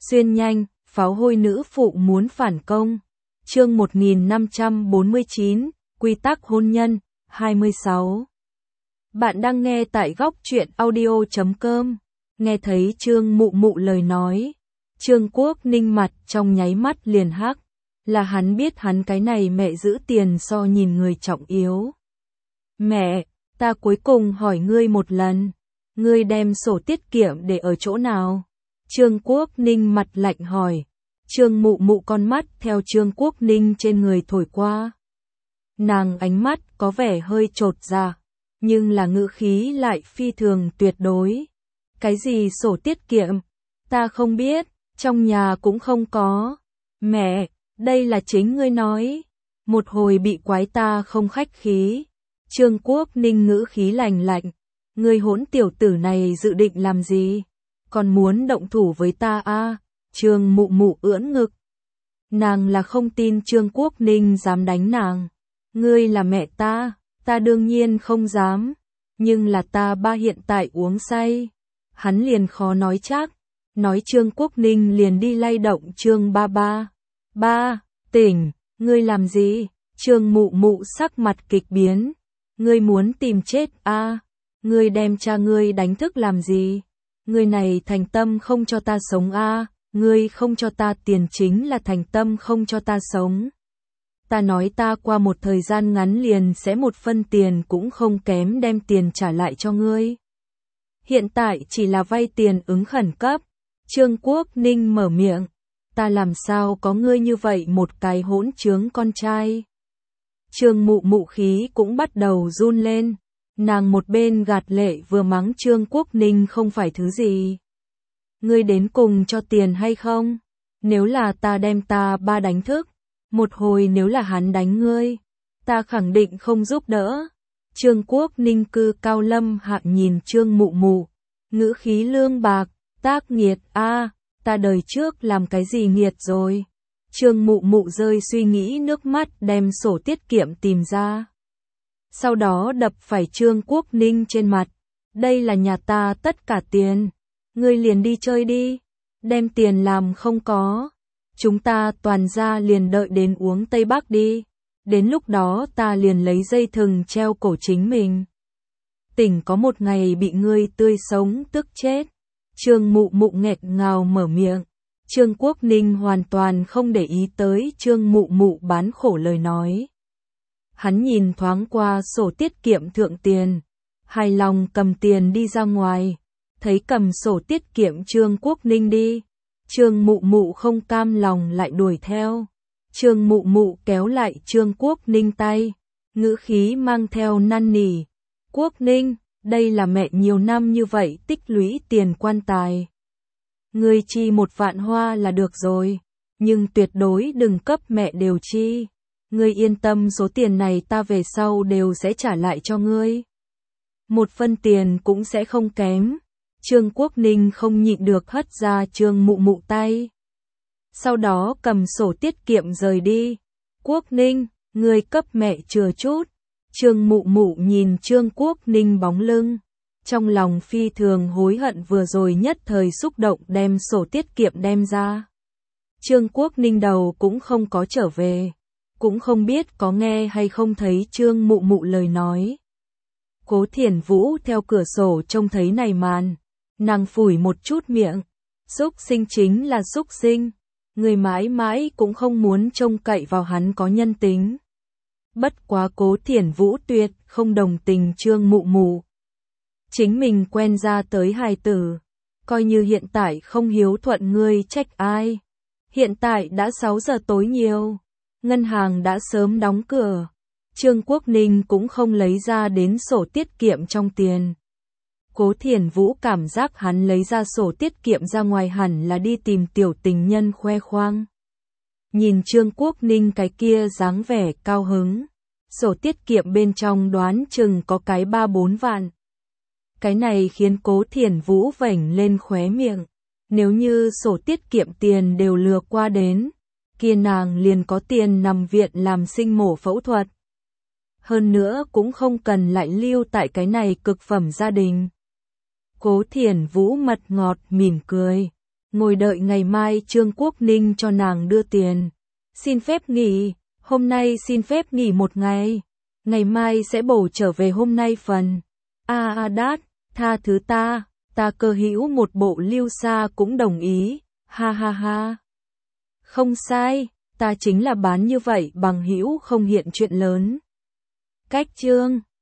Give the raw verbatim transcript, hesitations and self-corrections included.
Xuyên nhanh, pháo hôi nữ phụ muốn phản công. Chương một nghìn năm trăm bốn mươi chín, quy tắc hôn nhân, hai mươi sáu. Bạn đang nghe tại góc truyện audio chấm com. Nghe thấy Trương Mụ Mụ lời nói, Trương Quốc Ninh mặt trong nháy mắt liền hắc, là hắn biết hắn cái này mẹ giữ tiền so nhìn người trọng yếu. Mẹ, ta cuối cùng hỏi ngươi một lần, ngươi đem sổ tiết kiệm để ở chỗ nào? Trương Quốc Ninh mặt lạnh hỏi. Trương Mụ Mụ con mắt theo Trương Quốc Ninh trên người thổi qua. Nàng ánh mắt có vẻ hơi chột dạ, nhưng là ngữ khí lại phi thường tuyệt đối. Cái gì sổ tiết kiệm? Ta không biết, trong nhà cũng không có. Mẹ, đây là chính ngươi nói. Một hồi bị quái ta không khách khí. Trương Quốc Ninh ngữ khí lạnh lạnh. Ngươi hỗn tiểu tử này dự định làm gì? Còn muốn động thủ với ta à? Trương Mụ Mụ ưỡn ngực. Nàng là không tin Trương Quốc Ninh dám đánh nàng. Ngươi là mẹ ta, ta đương nhiên không dám. Nhưng là ta ba hiện tại uống say. Hắn liền khó nói chắc. Nói Trương Quốc Ninh liền đi lay động Trương ba ba. Ba, tỉnh, ngươi làm gì? Trương Mụ Mụ sắc mặt kịch biến. Ngươi muốn tìm chết à? Ngươi đem cha ngươi đánh thức làm gì? Ngươi này thành tâm không cho ta sống à? Ngươi không cho ta tiền chính là thành tâm không cho ta sống. Ta nói ta qua một thời gian ngắn liền sẽ một phân tiền cũng không kém đem tiền trả lại cho ngươi. Hiện tại chỉ là vay tiền ứng khẩn cấp. Trương Quốc Ninh mở miệng. Ta làm sao có ngươi như vậy một cái hỗn trướng con trai. Trương Mụ Mụ khí cũng bắt đầu run lên. Nàng một bên gạt lệ vừa mắng Trương Quốc Ninh không phải thứ gì. Ngươi đến cùng cho tiền hay không? Nếu là ta đem ta ba đánh thức, một hồi nếu là hắn đánh ngươi, ta khẳng định không giúp đỡ. Trương Quốc Ninh cư cao lâm hạ nhìn Trương Mụ Mụ, ngữ khí lương bạc, tác nghiệt a, ta đời trước làm cái gì nghiệt rồi? Trương Mụ Mụ rơi suy nghĩ nước mắt đem sổ tiết kiệm tìm ra. Sau đó đập phải Trương Quốc Ninh trên mặt, đây là nhà ta tất cả tiền. Ngươi liền đi chơi đi, đem tiền làm không có. Chúng ta toàn ra liền đợi đến uống Tây Bắc đi. Đến lúc đó ta liền lấy dây thừng treo cổ chính mình. Tỉnh có một ngày bị ngươi tươi sống tức chết. Trương Mụ Mụ nghẹt ngào mở miệng. Trương Quốc Ninh hoàn toàn không để ý tới Trương Mụ Mụ bán khổ lời nói. Hắn nhìn thoáng qua sổ tiết kiệm thượng tiền, hài lòng cầm tiền đi ra ngoài. Thấy cầm sổ tiết kiệm Trương Quốc Ninh đi, Trương Mụ Mụ không cam lòng lại đuổi theo. Trương Mụ Mụ kéo lại Trương Quốc Ninh tay, ngữ khí mang theo năn nỉ. Quốc Ninh, đây là mẹ nhiều năm như vậy tích lũy tiền quan tài. Ngươi chi một vạn hoa là được rồi, nhưng tuyệt đối đừng cấp mẹ đều chi. Ngươi yên tâm số tiền này ta về sau đều sẽ trả lại cho ngươi. Một phân tiền cũng sẽ không kém. Trương Quốc Ninh không nhịn được hất ra Trương Mụ Mụ tay. Sau đó cầm sổ tiết kiệm rời đi. Quốc Ninh, ngươi cấp mẹ chừa chút. Trương Mụ Mụ nhìn Trương Quốc Ninh bóng lưng. Trong lòng phi thường hối hận vừa rồi nhất thời xúc động đem sổ tiết kiệm đem ra. Trương Quốc Ninh đầu cũng không có trở về. Cũng không biết có nghe hay không thấy Trương Mụ Mụ lời nói. Cố Thiển Vũ theo cửa sổ trông thấy này màn. Nàng phủi một chút miệng. Xúc sinh chính là xúc sinh. Người mãi mãi cũng không muốn trông cậy vào hắn có nhân tính. Bất quá Cố Thiển Vũ tuyệt không đồng tình Trương Mụ Mụ. Chính mình quen ra tới hài tử. Coi như hiện tại không hiếu thuận ngươi trách ai. Hiện tại đã sáu giờ tối nhiều. Ngân hàng đã sớm đóng cửa. Trương Quốc Ninh cũng không lấy ra đến sổ tiết kiệm trong tiền. Cố Thiển Vũ cảm giác hắn lấy ra sổ tiết kiệm ra ngoài hẳn là đi tìm tiểu tình nhân khoe khoang. Nhìn Trương Quốc Ninh cái kia dáng vẻ cao hứng. Sổ tiết kiệm bên trong đoán chừng có cái ba bốn vạn. Cái này khiến Cố Thiển Vũ vểnh lên khóe miệng. Nếu như sổ tiết kiệm tiền đều lừa qua đến, kia nàng liền có tiền nằm viện làm sinh mổ phẫu thuật. Hơn nữa cũng không cần lại lưu tại cái này cực phẩm gia đình. Cố Thiển Vũ mật ngọt mỉm cười. ngồi đợi ngày mai Trương Quốc Ninh cho nàng đưa tiền. Xin phép nghỉ, hôm nay xin phép nghỉ một ngày. Ngày mai sẽ bổ trở về hôm nay phần. A A Đát, tha thứ ta, ta Cơ Hữu một bộ lưu xa cũng đồng ý, ha ha ha. Không sai, ta chính là bán như vậy bằng hữu không hiện chuyện lớn. Cách chương